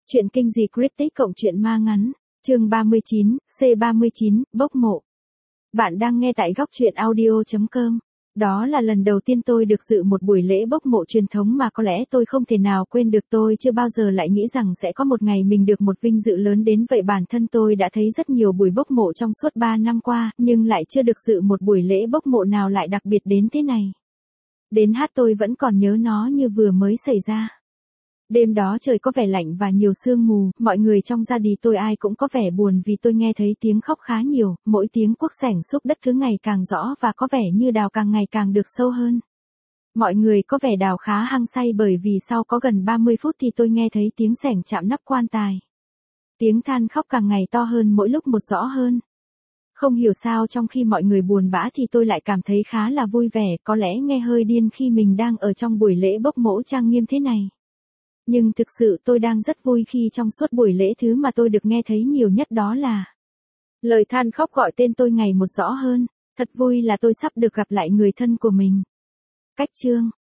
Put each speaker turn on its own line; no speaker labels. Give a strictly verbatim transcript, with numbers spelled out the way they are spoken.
Chuyện kinh dị cryptic cộng truyện ma ngắn. Chương ba mươi chín, C ba mươi chín, bốc mộ. Bạn đang nghe tại góc truyện audio chấm com. Đó là lần đầu tiên tôi được dự một buổi lễ bốc mộ truyền thống mà có lẽ tôi không thể nào quên được. Tôi chưa bao giờ lại nghĩ rằng sẽ có một ngày mình được một vinh dự lớn đến vậy. Bản thân tôi đã thấy rất nhiều buổi bốc mộ trong suốt ba năm qua, nhưng lại chưa được dự một buổi lễ bốc mộ nào lại đặc biệt đến thế này. Đến hát tôi vẫn còn nhớ nó như vừa mới xảy ra. Đêm đó trời có vẻ lạnh và nhiều sương mù, mọi người trong gia đình tôi ai cũng có vẻ buồn vì tôi nghe thấy tiếng khóc khá nhiều, mỗi tiếng cuốc xẻng xúc đất cứ ngày càng rõ và có vẻ như đào càng ngày càng được sâu hơn. Mọi người có vẻ đào khá hăng say bởi vì sau có gần ba mươi phút thì tôi nghe thấy tiếng xẻng chạm nắp quan tài. Tiếng than khóc càng ngày to hơn mỗi lúc một rõ hơn. Không hiểu sao trong khi mọi người buồn bã thì tôi lại cảm thấy khá là vui vẻ, có lẽ nghe hơi điên khi mình đang ở trong buổi lễ bốc mộ trang nghiêm thế này. Nhưng thực sự tôi đang rất vui khi trong suốt buổi lễ thứ mà tôi được nghe thấy nhiều nhất đó là lời than khóc gọi tên tôi ngày một rõ hơn. Thật vui là tôi sắp được gặp lại người thân của mình. Cách chương